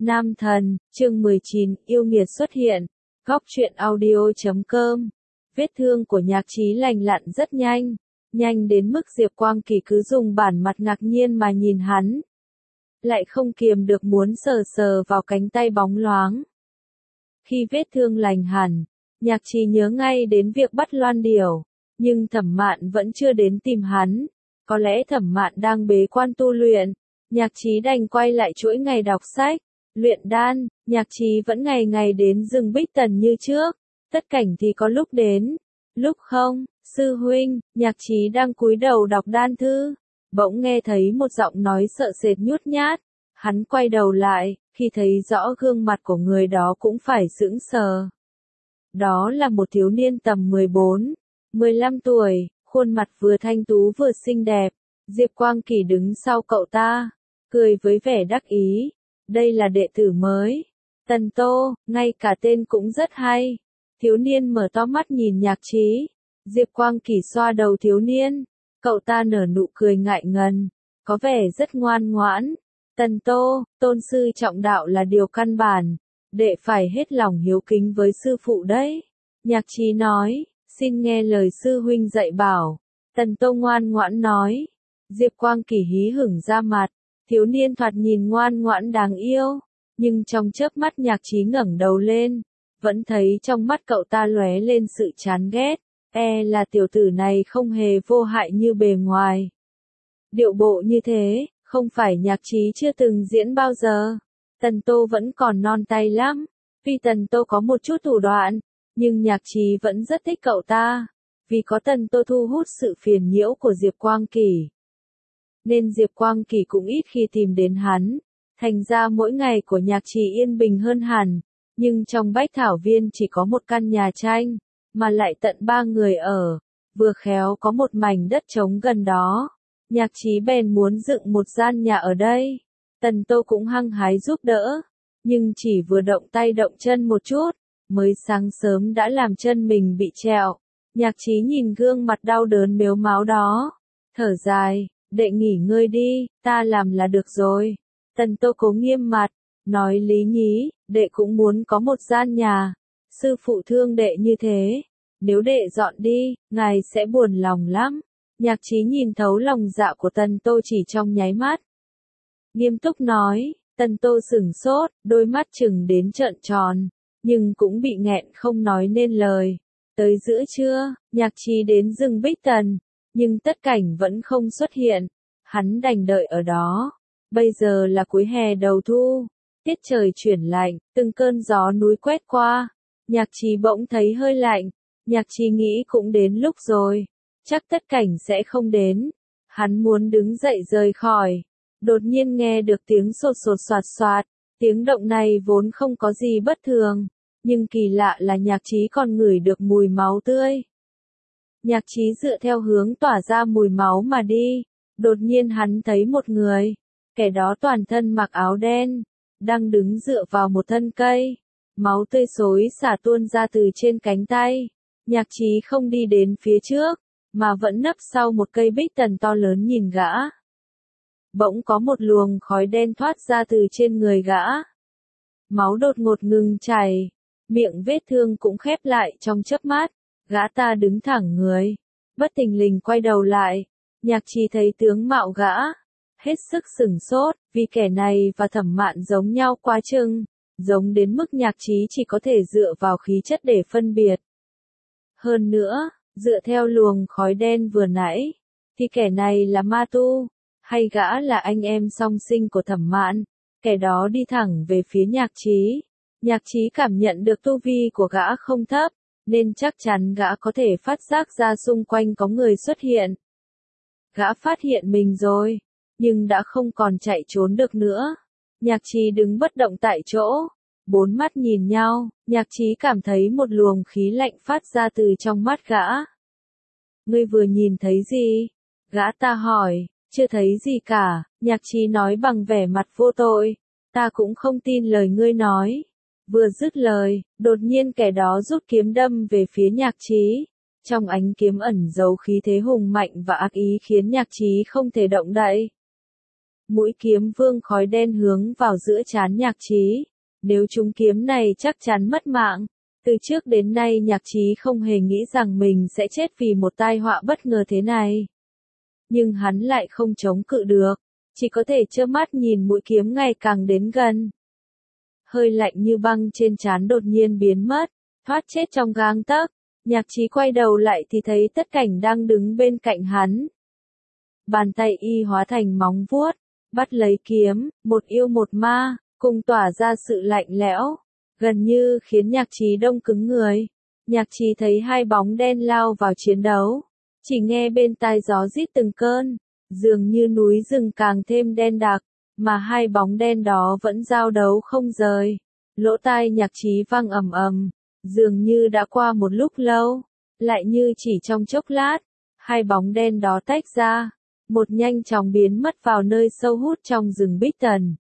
Nam thần, chương 19, yêu nghiệt xuất hiện. Góc truyện audio.com. Vết thương của Nhạc Chí lành lặn rất nhanh, nhanh đến mức Diệp Quang Kỳ cứ dùng bản mặt ngạc nhiên mà nhìn hắn. Lại không kiềm được muốn sờ sờ vào cánh tay bóng loáng. Khi vết thương lành hẳn, Nhạc Chí nhớ ngay đến việc bắt Loan Điểu, nhưng Thẩm Mạn vẫn chưa đến tìm hắn. Có lẽ Thẩm Mạn đang bế quan tu luyện, Nhạc Chí đành quay lại chuỗi ngày đọc sách, luyện đan. Nhạc Chí vẫn ngày ngày đến rừng Bích Tần như trước, tất cảnh thì có lúc đến, lúc không. Sư huynh, Nhạc Chí đang cúi đầu đọc đan thư, bỗng nghe thấy một giọng nói sợ sệt nhút nhát. Hắn quay đầu lại, khi thấy rõ gương mặt của người đó cũng phải sững sờ. Đó là một thiếu niên tầm 14, 15 tuổi, khuôn mặt vừa thanh tú vừa xinh đẹp. Diệp Quang Kỳ đứng sau cậu ta, cười với vẻ đắc ý. Đây là đệ tử mới, Tần Tô, ngay cả tên cũng rất hay. Thiếu niên mở to mắt nhìn Nhạc Chí. Diệp Quang Kỳ xoa đầu thiếu niên, cậu ta nở nụ cười ngại ngần, có vẻ rất ngoan ngoãn. Tần Tô, tôn sư trọng đạo là điều căn bản, đệ phải hết lòng hiếu kính với sư phụ đấy. Nhạc Chí nói, xin nghe lời sư huynh dạy bảo. Tần Tô ngoan ngoãn nói. Diệp Quang Kỳ hí hửng ra mặt, thiếu niên thoạt nhìn ngoan ngoãn đáng yêu, nhưng trong chớp mắt Nhạc Chí ngẩng đầu lên, vẫn thấy trong mắt cậu ta lóe lên sự chán ghét. Là tiểu tử này không hề vô hại như bề ngoài. Điệu bộ như thế, không phải Nhạc Chí chưa từng diễn bao giờ. Tần Tô vẫn còn non tay lắm. Tuy Tần Tô có một chút thủ đoạn, nhưng Nhạc Chí vẫn rất thích cậu ta. Vì có Tần Tô thu hút sự phiền nhiễu của Diệp Quang Kỳ, nên Diệp Quang Kỳ cũng ít khi tìm đến hắn. Thành ra mỗi ngày của Nhạc Chí yên bình hơn hẳn. Nhưng trong Bách Thảo Viên chỉ có một căn nhà tranh, mà lại tận 3 người ở. Vừa khéo có một mảnh đất trống gần đó. Nhạc Chí bèn muốn dựng một gian nhà ở đây. Tần Tô cũng hăng hái giúp đỡ, nhưng chỉ vừa động tay động chân một chút, mới sáng sớm đã làm chân mình bị trẹo. Nhạc Chí nhìn gương mặt đau đớn mếu máo đó, thở dài, đệ nghỉ ngơi đi, ta làm là được rồi. Tần Tô cố nghiêm mặt, nói lý nhí, đệ cũng muốn có một gian nhà. Sư phụ thương đệ như thế, nếu đệ dọn đi, ngài sẽ buồn lòng lắm. Nhạc Chí nhìn thấu lòng dạ của Tần Tô chỉ trong nháy mắt. Nghiêm túc nói. Tần Tô sửng sốt, đôi mắt chừng đến trợn tròn, nhưng cũng bị nghẹn không nói nên lời. Tới giữa trưa, Nhạc Chí đến rừng Bích Tần, nhưng tất cảnh vẫn không xuất hiện. Hắn đành đợi ở đó. Bây giờ là cuối hè đầu thu, tiết trời chuyển lạnh, từng cơn gió núi quét qua. Nhạc Chí bỗng thấy hơi lạnh. Nhạc Chí nghĩ cũng đến lúc rồi, chắc tất cảnh sẽ không đến. Hắn muốn đứng dậy rời khỏi. Đột nhiên nghe được tiếng sột sột soạt soạt. Tiếng động này vốn không có gì bất thường, nhưng kỳ lạ là Nhạc Chí còn ngửi được mùi máu tươi. Nhạc Chí dựa theo hướng tỏa ra mùi máu mà đi. Đột nhiên hắn thấy một người, kẻ đó toàn thân mặc áo đen, đang đứng dựa vào một thân cây. Máu tươi xối xả tuôn ra từ trên cánh tay. Nhạc Chí không đi đến phía trước, mà vẫn nấp sau một cây bích tần to lớn nhìn gã. Bỗng có một luồng khói đen thoát ra từ trên người gã. Máu đột ngột ngừng chảy, miệng vết thương cũng khép lại trong chớp mắt. Gã ta đứng thẳng người, bất thình lình quay đầu lại. Nhạc Chí thấy tướng mạo gã, hết sức sửng sốt, vì kẻ này và Thẩm Mạn giống nhau quá chừng, giống đến mức Nhạc Chí chỉ có thể dựa vào khí chất để phân biệt. Hơn nữa, dựa theo luồng khói đen vừa nãy, thì kẻ này là ma tu, hay gã là anh em song sinh của Thẩm Mạn. Kẻ đó đi thẳng về phía Nhạc Chí. Nhạc Chí cảm nhận được tu vi của gã không thấp, nên chắc chắn gã có thể phát giác ra xung quanh có người xuất hiện. Gã phát hiện mình rồi, nhưng đã không còn chạy trốn được nữa. Nhạc Chí đứng bất động tại chỗ, bốn mắt nhìn nhau. Nhạc Chí cảm thấy một luồng khí lạnh phát ra từ trong mắt gã. Ngươi vừa nhìn thấy gì? Gã ta hỏi. Chưa thấy gì cả, Nhạc Chí nói bằng vẻ mặt vô tội. Ta cũng không tin lời ngươi nói. Vừa dứt lời, đột nhiên kẻ đó rút kiếm đâm về phía Nhạc Chí. Trong ánh kiếm ẩn giấu khí thế hùng mạnh và ác ý khiến Nhạc Chí không thể động đậy. Mũi kiếm vương khói đen hướng vào giữa trán Nhạc Trí. Nếu trúng kiếm này chắc chắn mất mạng. Từ trước đến nay Nhạc Trí không hề nghĩ rằng mình sẽ chết vì một tai họa bất ngờ thế này. Nhưng hắn lại không chống cự được, chỉ có thể trơ mắt nhìn mũi kiếm ngày càng đến gần. Hơi lạnh như băng trên trán đột nhiên biến mất, thoát chết trong gang tấc. Nhạc Trí quay đầu lại thì thấy Tất Cảnh đang đứng bên cạnh hắn. Bàn tay y hóa thành móng vuốt, bắt lấy kiếm, một yêu một ma, cùng tỏa ra sự lạnh lẽo, gần như khiến Nhạc Trí đông cứng người. Nhạc Trí thấy hai bóng đen lao vào chiến đấu, chỉ nghe bên tai gió rít từng cơn, dường như núi rừng càng thêm đen đặc, mà hai bóng đen đó vẫn giao đấu không rời. Lỗ tai Nhạc Trí vang ầm ầm, dường như đã qua một lúc lâu, lại như chỉ trong chốc lát, hai bóng đen đó tách ra, một nhanh chóng biến mất vào nơi sâu hút trong rừng Bích Tần.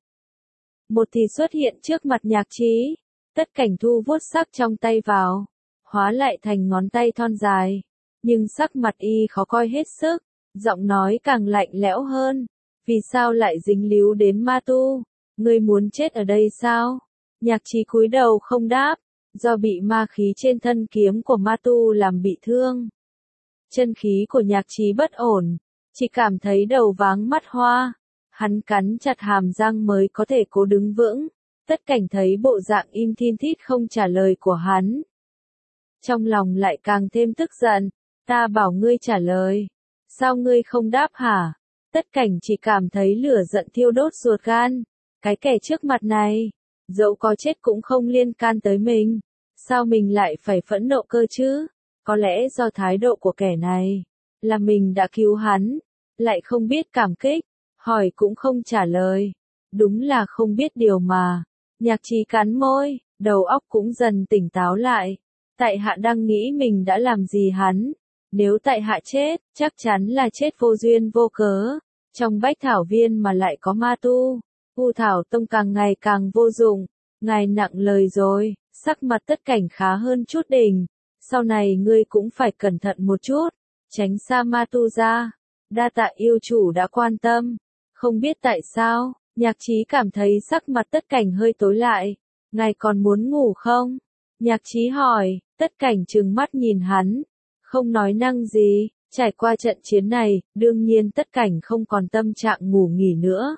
Một thì xuất hiện trước mặt Nhạc Trí, Tất Cảnh thu vuốt sắc trong tay vào, hóa lại thành ngón tay thon dài, nhưng sắc mặt y khó coi hết sức, giọng nói càng lạnh lẽo hơn. Vì sao lại dính líu đến ma tu? Ngươi muốn chết ở đây sao? Nhạc Trí cúi đầu không đáp, do bị ma khí trên thân kiếm của ma tu làm bị thương. Chân khí của Nhạc Trí bất ổn, chỉ cảm thấy đầu váng mắt hoa. Hắn cắn chặt hàm răng mới có thể cố đứng vững. Tất Cảnh thấy bộ dạng im thin thít không trả lời của hắn, trong lòng lại càng thêm tức giận. Ta bảo ngươi trả lời, sao ngươi không đáp hả? Tất Cảnh chỉ cảm thấy lửa giận thiêu đốt ruột gan. Cái kẻ trước mặt này, dẫu có chết cũng không liên can tới mình. Sao mình lại phải phẫn nộ cơ chứ? Có lẽ do thái độ của kẻ này, là mình đã cứu hắn, lại không biết cảm kích, hỏi cũng không trả lời. Đúng là không biết điều mà. Nhạc Trí cắn môi, đầu óc cũng dần tỉnh táo lại. Tại hạ đang nghĩ mình đã làm gì hắn. Nếu tại hạ chết, chắc chắn là chết vô duyên vô cớ. Trong Bách Thảo Viên mà lại có ma tu. U Thảo Tông càng ngày càng vô dụng. Ngài nặng lời rồi. Sắc mặt Tất Cảnh khá hơn chút đỉnh. Sau này ngươi cũng phải cẩn thận một chút, tránh xa ma tu ra. Đa tạ yêu chủ đã quan tâm. Không biết tại sao, Nhạc Trí cảm thấy sắc mặt Tất Cảnh hơi tối lại. Ngài còn muốn ngủ không? Nhạc Trí hỏi. Tất Cảnh trừng mắt nhìn hắn, không nói năng gì. Trải qua trận chiến này, đương nhiên Tất Cảnh không còn tâm trạng ngủ nghỉ nữa.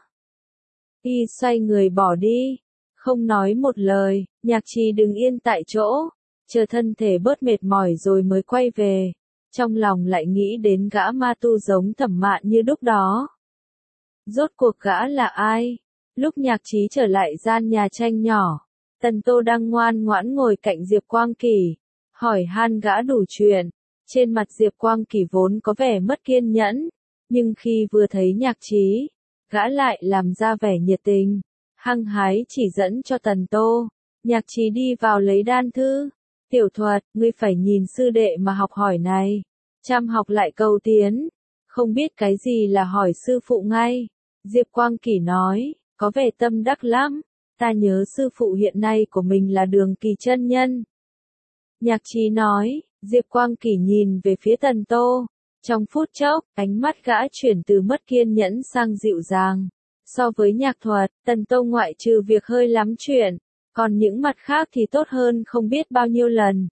Y xoay người bỏ đi, không nói một lời. Nhạc Trí đứng yên tại chỗ, chờ thân thể bớt mệt mỏi rồi mới quay về. Trong lòng lại nghĩ đến gã ma tu giống Thẩm Mạn như lúc đó. Rốt cuộc gã là ai? Lúc Nhạc Trí trở lại gian nhà tranh nhỏ, Tần Tô đang ngoan ngoãn ngồi cạnh Diệp Quang Kỳ, hỏi han gã đủ chuyện. Trên mặt Diệp Quang Kỳ vốn có vẻ mất kiên nhẫn, nhưng khi vừa thấy Nhạc Trí, gã lại làm ra vẻ nhiệt tình, hăng hái chỉ dẫn cho Tần Tô. Nhạc Trí đi vào lấy đan thư. Tiểu Thuật, ngươi phải nhìn sư đệ mà học hỏi này. Chăm học lại cầu tiến. Không biết cái gì là hỏi sư phụ ngay. Diệp Quang Kỳ nói, có vẻ tâm đắc lắm. Ta nhớ sư phụ hiện nay của mình là Đường Kỳ chân nhân. Nhạc Trí nói. Diệp Quang Kỳ nhìn về phía Tần Tô. Trong phút chốc, ánh mắt gã chuyển từ mất kiên nhẫn sang dịu dàng. So với Nhạc Thuật, Tần Tô ngoại trừ việc hơi lắm chuyện, còn những mặt khác thì tốt hơn không biết bao nhiêu lần.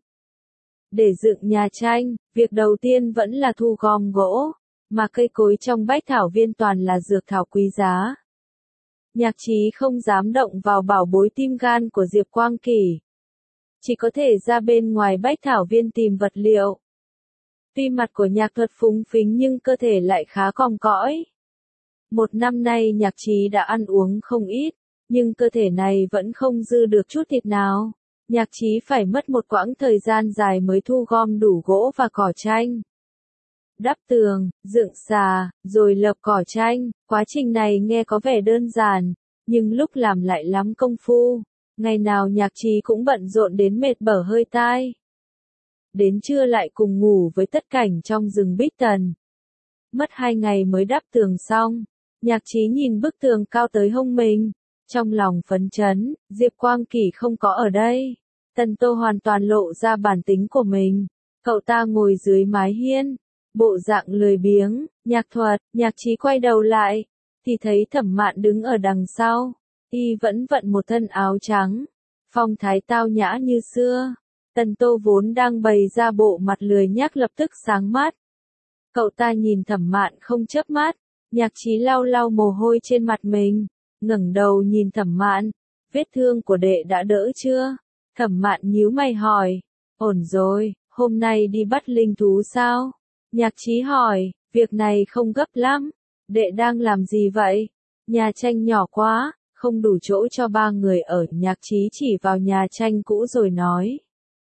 Để dựng nhà tranh, việc đầu tiên vẫn là thu gom gỗ, mà cây cối trong Bách Thảo Viên toàn là dược thảo quý giá. Nhạc Trí không dám động vào bảo bối tim gan của Diệp Quang Kỳ, chỉ có thể ra bên ngoài Bách Thảo Viên tìm vật liệu. Tuy mặt của Nhạc Thuật phúng phính nhưng cơ thể lại khá còm cõi. Một năm nay Nhạc Trí đã ăn uống không ít, nhưng cơ thể này vẫn không dư được chút thịt nào. Nhạc Trí phải mất một quãng thời gian dài mới thu gom đủ gỗ và cỏ tranh. Đắp tường, dựng xà, rồi lợp cỏ tranh. Quá trình này nghe có vẻ đơn giản, nhưng lúc làm lại lắm công phu. Ngày nào Nhạc Trí cũng bận rộn đến mệt bở hơi tai. Đến trưa lại cùng ngủ với Tất Cảnh trong rừng Bích Tần. Mất 2 ngày mới đắp tường xong. Nhạc Trí nhìn bức tường cao tới hông mình, trong lòng phấn chấn. Diệp Quang Kỳ không có ở đây. Tần Tô hoàn toàn lộ ra bản tính của mình. Cậu ta ngồi dưới mái hiên, bộ dạng lười biếng. Nhạc Thuật, Nhạc Trí quay đầu lại, thì thấy Thẩm Mạn đứng ở đằng sau, y vẫn vận một thân áo trắng, phong thái tao nhã như xưa. Tần Tô vốn đang bày ra bộ mặt lười nhác lập tức sáng mắt. Cậu ta nhìn Thẩm Mạn không chớp mắt, Nhạc Chí lau lau mồ hôi trên mặt mình, ngẩng đầu nhìn Thẩm Mạn, vết thương của đệ đã đỡ chưa? Thẩm Mạn nhíu mày hỏi, ổn rồi, hôm nay đi bắt linh thú sao? Nhạc Chí hỏi, việc này không gấp lắm, đệ đang làm gì vậy? Nhà tranh nhỏ quá, không đủ chỗ cho 3 người ở. Nhạc Chí chỉ vào nhà tranh cũ rồi nói.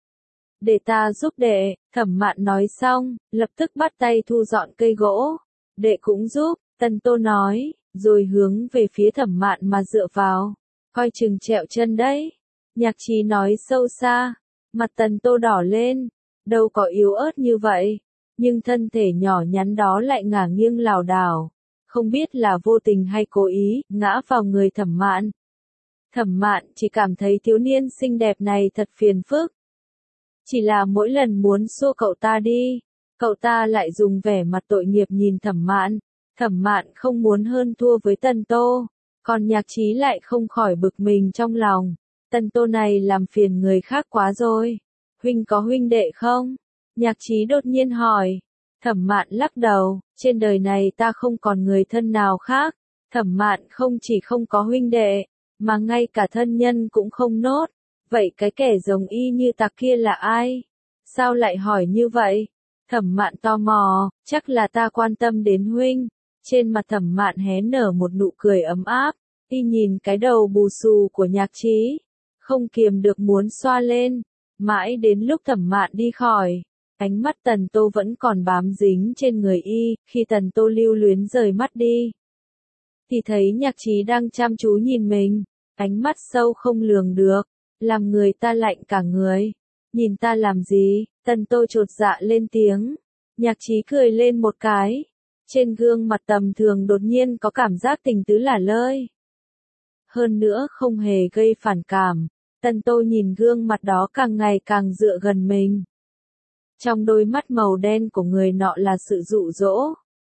Để ta giúp đệ. Thẩm Mạn nói xong, lập tức bắt tay thu dọn cây gỗ. Đệ cũng giúp, Tần Tô nói, rồi hướng về phía Thẩm Mạn mà dựa vào. Coi chừng trẹo chân đấy. Nhạc Chí nói sâu xa, mặt Tần Tô đỏ lên, đâu có yếu ớt như vậy, nhưng thân thể nhỏ nhắn đó lại ngả nghiêng lảo đảo, không biết là vô tình hay cố ý, ngã vào người Thẩm Mạn. Thẩm Mạn chỉ cảm thấy thiếu niên xinh đẹp này thật phiền phức. Chỉ là mỗi lần muốn xua cậu ta đi, cậu ta lại dùng vẻ mặt tội nghiệp nhìn Thẩm Mạn. Thẩm Mạn không muốn hơn thua với Tần Tô, còn Nhạc Chí lại không khỏi bực mình trong lòng. Tần Tô này làm phiền người khác quá rồi. Huynh có huynh đệ không? Nhạc Chí đột nhiên hỏi. Thẩm Mạn lắc đầu, trên đời này ta không còn người thân nào khác. Thẩm Mạn không chỉ không có huynh đệ, mà ngay cả thân nhân cũng không nốt. Vậy cái kẻ giống y như tặc kia là ai? Sao lại hỏi như vậy? Thẩm Mạn tò mò, chắc là ta quan tâm đến huynh. Trên mặt Thẩm Mạn hé nở một nụ cười ấm áp, y nhìn cái đầu bù xù của Nhạc Chí, không kiềm được muốn xoa lên. Mãi đến lúc Thẩm Mạn đi khỏi, ánh mắt Tần Tô vẫn còn bám dính trên người y. Khi Tần Tô lưu luyến rời mắt đi, thì thấy Nhạc Chí đang chăm chú nhìn mình, ánh mắt sâu không lường được, làm người ta lạnh cả người. Nhìn ta làm gì? Tần Tô chột dạ lên tiếng. Nhạc Chí cười lên một cái, trên gương mặt tầm thường đột nhiên có cảm giác tình tứ lả lơi. Hơn nữa không hề gây phản cảm. Tần Tô nhìn gương mặt đó càng ngày càng dựa gần mình. Trong đôi mắt màu đen của người nọ là sự dụ dỗ.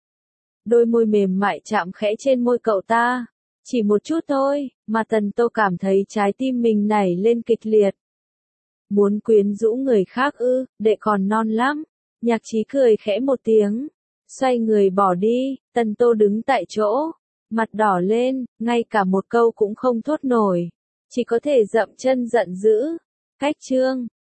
Đôi môi mềm mại chạm khẽ trên môi cậu ta. Chỉ một chút thôi, mà Tần Tô cảm thấy trái tim mình nảy lên kịch liệt. Muốn quyến rũ người khác ư, đệ còn non lắm. Nhạc Chí cười khẽ một tiếng, xoay người bỏ đi. Tần Tô đứng tại chỗ, mặt đỏ lên, ngay cả một câu cũng không thốt nổi, chỉ có thể dậm chân giận dữ. Cách chương